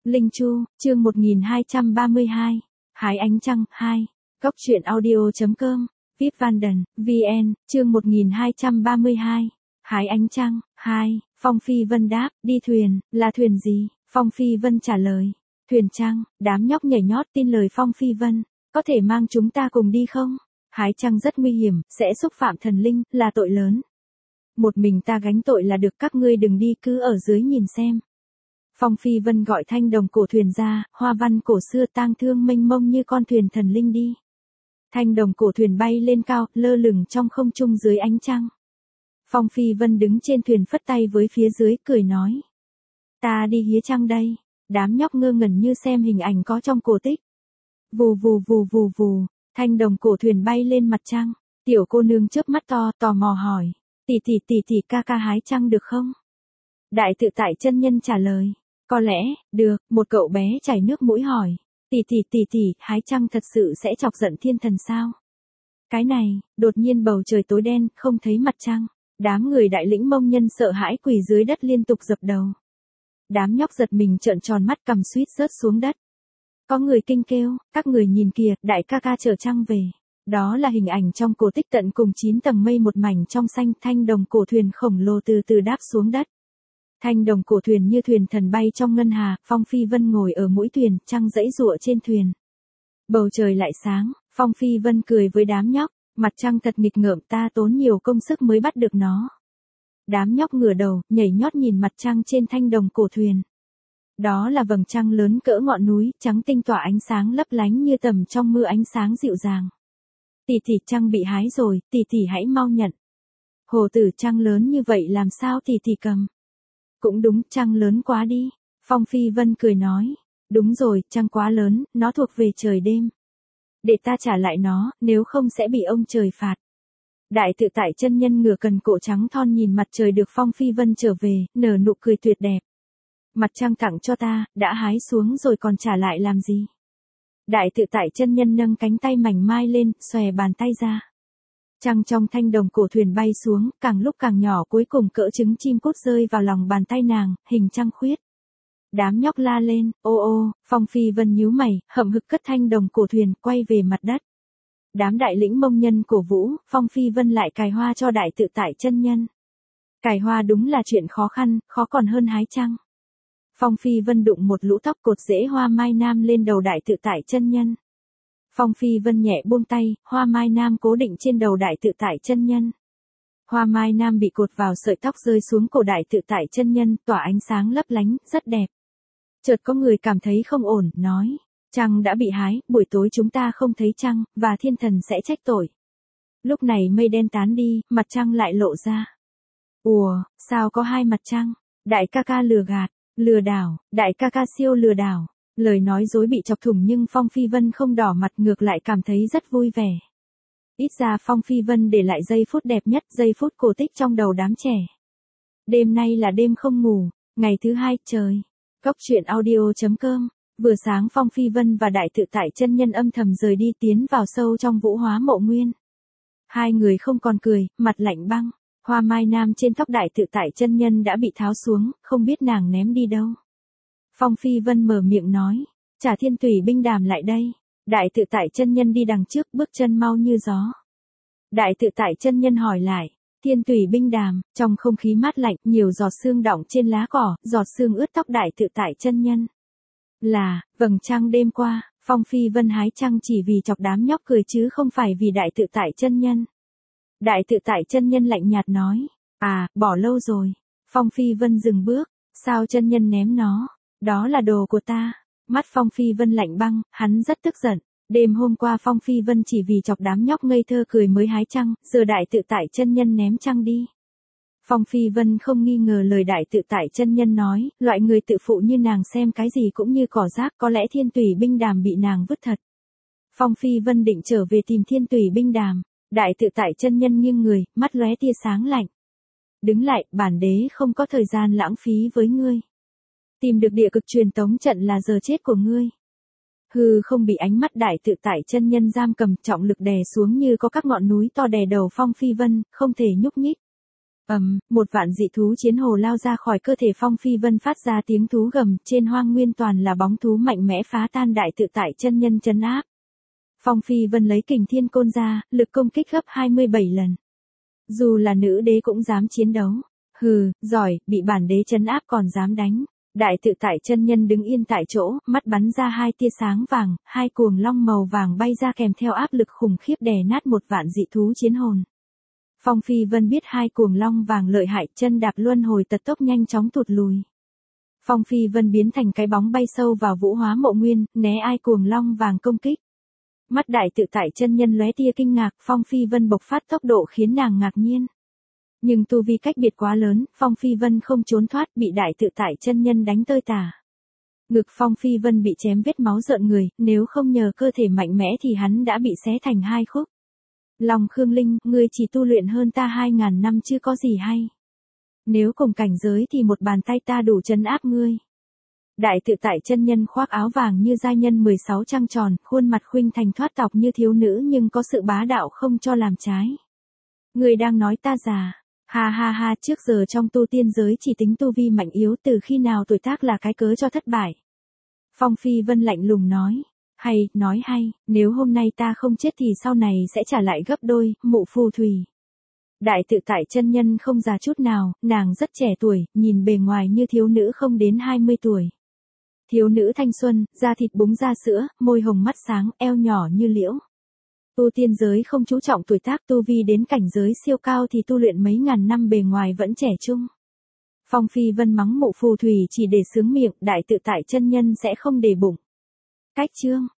Linh Chu, chương 1232. Hái ánh trăng 2. Góc truyện audio.com. Vip Vanden, VN, chương 1232. Hái ánh trăng 2. Phong Phi Vân đáp, đi thuyền, là thuyền gì? Phong Phi Vân trả lời, thuyền trăng. Đám nhóc nhảy nhót tin lời Phong Phi Vân, có thể mang chúng ta cùng đi không? Hái trăng rất nguy hiểm, sẽ xúc phạm thần linh, là tội lớn. Một mình ta gánh tội là được, các ngươi đừng đi, cứ ở dưới nhìn xem. Phong Phi Vân gọi thanh đồng cổ thuyền ra, hoa văn cổ xưa tang thương mênh mông như con thuyền thần linh đi. Thanh đồng cổ thuyền bay lên cao, lơ lửng trong không trung dưới ánh trăng. Phong Phi Vân đứng trên thuyền phất tay với phía dưới, cười nói. Ta đi hía trăng đây. Đám nhóc ngơ ngẩn như xem hình ảnh có trong cổ tích. Vù vù vù vù vù, thanh đồng cổ thuyền bay lên mặt trăng. Tiểu cô nương chớp mắt to, tò mò hỏi. Tỷ ca ca hái trăng được không? Đại tự tại chân nhân trả lời. Có lẽ, được, một cậu bé chảy nước mũi hỏi. Tỷ, hái trăng thật sự sẽ chọc giận thiên thần sao? Cái này, đột nhiên bầu trời tối đen, không thấy mặt trăng. Đám người đại lĩnh Mông Nhân sợ hãi quỳ dưới đất liên tục dập đầu. Đám nhóc giật mình trợn tròn mắt, cầm suýt rớt xuống đất. Có người kinh kêu, các người nhìn kìa, đại ca ca chở trăng về. Đó là hình ảnh trong cổ tích tận cùng 9 tầng mây một mảnh trong xanh, thanh đồng cổ thuyền khổng lồ từ từ đáp xuống đất. Thanh đồng cổ thuyền như thuyền thần bay trong ngân hà, Phong Phi Vân ngồi ở mũi thuyền, trăng giãy giụa trên thuyền. Bầu trời lại sáng, Phong Phi Vân cười với đám nhóc, mặt trăng thật nghịch ngợm, ta tốn nhiều công sức mới bắt được nó. Đám nhóc ngửa đầu, nhảy nhót nhìn mặt trăng trên thanh đồng cổ thuyền. Đó là vầng trăng lớn cỡ ngọn núi, trắng tinh tỏa ánh sáng lấp lánh như tầm trong mưa, ánh sáng dịu dàng. Tỷ, trăng bị hái rồi, tỷ hãy mau nhận. Hồ tử trăng lớn như vậy làm sao tỷ cầm? Cũng đúng, trăng lớn quá đi. Phong Phi Vân cười nói. Đúng rồi, trăng quá lớn, nó thuộc về trời đêm. Để ta trả lại nó, nếu không sẽ bị ông trời phạt. Đại tự tại chân nhân ngửa cần cổ trắng thon nhìn mặt trời được Phong Phi Vân trở về, nở nụ cười tuyệt đẹp. Mặt trăng tặng cho ta, đã hái xuống rồi còn trả lại làm gì? Đại tự tại chân nhân nâng cánh tay mảnh mai lên, xòe bàn tay ra. Trăng trong thanh đồng cổ thuyền bay xuống, càng lúc càng nhỏ, cuối cùng cỡ trứng chim cút rơi vào lòng bàn tay nàng, hình trăng khuyết. Đám nhóc la lên, ô, Phong Phi Vân nhíu mày, hậm hực cất thanh đồng cổ thuyền, quay về mặt đất. Đám đại lĩnh Mông Nhân cổ vũ, Phong Phi Vân lại cài hoa cho đại tự tại chân nhân. Cài hoa đúng là chuyện khó khăn, khó còn hơn hái trăng. Phong Phi Vân đụng một lũ tóc cột rễ hoa mai nam lên đầu đại tự tại chân nhân. Phong Phi Vân nhẹ buông tay, hoa mai nam cố định trên đầu đại tự tại chân nhân. Hoa mai nam bị cột vào sợi tóc rơi xuống cổ đại tự tại chân nhân, tỏa ánh sáng lấp lánh, rất đẹp. Chợt có người cảm thấy không ổn, nói. Trăng đã bị hái, buổi tối chúng ta không thấy trăng, và thiên thần sẽ trách tội. Lúc này mây đen tán đi, mặt trăng lại lộ ra. Ủa, sao có hai mặt trăng? Đại ca ca lừa gạt, lừa đảo, đại ca ca siêu lừa đảo. Lời nói dối bị chọc thủng nhưng Phong Phi Vân không đỏ mặt, ngược lại cảm thấy rất vui vẻ. Ít ra Phong Phi Vân để lại giây phút đẹp nhất, giây phút cổ tích trong đầu đám trẻ. Đêm nay là đêm không ngủ, ngày thứ hai, trời. Góc truyện audio.com. Vừa sáng Phong Phi Vân và đại tự tại chân nhân âm thầm rời đi, tiến vào sâu trong Vũ Hóa Mộ Nguyên. Hai người không còn cười, mặt lạnh băng. Hoa mai nam trên tóc đại tự tại chân nhân đã bị tháo xuống, không biết nàng ném đi đâu. Phong Phi Vân mở miệng nói, trả Thiên Tùy binh đàm lại đây. Đại tự tại chân nhân đi đằng trước, bước chân mau như gió. Đại tự tại chân nhân hỏi lại, Thiên Tùy binh đàm, trong không khí mát lạnh, nhiều giọt sương đọng trên lá cỏ, giọt sương ướt tóc đại tự tại chân nhân. Là, vầng trăng đêm qua, Phong Phi Vân hái trăng chỉ vì chọc đám nhóc cười chứ không phải vì đại tự tại chân nhân. Đại tự tại chân nhân lạnh nhạt nói, bỏ lâu rồi. Phong Phi Vân dừng bước, sao chân nhân ném nó? Đó là đồ của ta. Mắt Phong Phi Vân lạnh băng, hắn rất tức giận. Đêm hôm qua Phong Phi Vân chỉ vì chọc đám nhóc ngây thơ cười mới hái trăng, giờ đại tự tại chân nhân ném trăng đi. Phong Phi Vân không nghi ngờ lời đại tự tại chân nhân nói, loại người tự phụ như nàng xem cái gì cũng như cỏ rác, có lẽ Thiên Tùy binh đàm bị nàng vứt thật. Phong Phi Vân định trở về tìm Thiên Tùy binh đàm, đại tự tại chân nhân nghiêng người, mắt lóe tia sáng lạnh. Đứng lại, bản đế không có thời gian lãng phí với ngươi. Tìm được địa cực truyền tống trận là giờ chết của ngươi. Hư không bị ánh mắt đại tự tại chân nhân giam cầm, trọng lực đè xuống như có các ngọn núi to đè đầu Phong Phi Vân, không thể nhúc nhích. Một vạn dị thú chiến hồ lao ra khỏi cơ thể Phong Phi Vân phát ra tiếng thú gầm, trên hoang nguyên toàn là bóng thú mạnh mẽ phá tan đại tự tại chân nhân trấn áp. Phong Phi Vân lấy kình thiên côn ra, lực công kích gấp 27 lần. Dù là nữ đế cũng dám chiến đấu. Hừ, giỏi, bị bản đế trấn áp còn dám đánh. Đại tự tại chân nhân đứng yên tại chỗ, mắt bắn ra hai tia sáng vàng, hai cuồng long màu vàng bay ra kèm theo áp lực khủng khiếp đè nát một vạn dị thú chiến hồn. Phong Phi Vân biết hai cuồng long vàng lợi hại, chân đạp luân hồi tật tốc nhanh chóng tụt lùi. Phong Phi Vân biến thành cái bóng bay sâu vào Vũ Hóa Mộ Nguyên, né ai cuồng long vàng công kích. Mắt đại tự tại chân nhân lóe tia kinh ngạc, Phong Phi Vân bộc phát tốc độ khiến nàng ngạc nhiên. Nhưng tu vi cách biệt quá lớn, Phong Phi Vân không trốn thoát, bị đại tự tại chân nhân đánh tơi tả. Ngực Phong Phi Vân bị chém vết máu rợn người, nếu không nhờ cơ thể mạnh mẽ thì hắn đã bị xé thành hai khúc. Long Khương Linh, ngươi chỉ tu luyện hơn ta 2000 năm chứ có gì hay. Nếu cùng cảnh giới thì một bàn tay ta đủ trấn áp ngươi. Đại tự tại chân nhân khoác áo vàng như giai nhân 16 trăng tròn, khuôn mặt khuynh thành thoát tọc như thiếu nữ nhưng có sự bá đạo không cho làm trái. Ngươi đang nói ta già. Ha ha ha, trước giờ trong tu tiên giới chỉ tính tu vi mạnh yếu, từ khi nào tuổi tác là cái cớ cho thất bại. Phong Phi Vân lạnh lùng nói. Nói hay, nếu hôm nay ta không chết thì sau này sẽ trả lại gấp đôi, mụ phù thủy. Đại tự tại chân nhân không già chút nào, nàng rất trẻ tuổi, nhìn bề ngoài như thiếu nữ không đến 20 tuổi. Thiếu nữ thanh xuân, da thịt búng ra sữa, môi hồng mắt sáng, eo nhỏ như liễu. Tu tiên giới không chú trọng tuổi tác, tu vi đến cảnh giới siêu cao thì tu luyện mấy ngàn năm bề ngoài vẫn trẻ trung. Phong Phi Vân mắng mụ phù thủy chỉ để sướng miệng, đại tự tại chân nhân sẽ không để bụng. Cách chương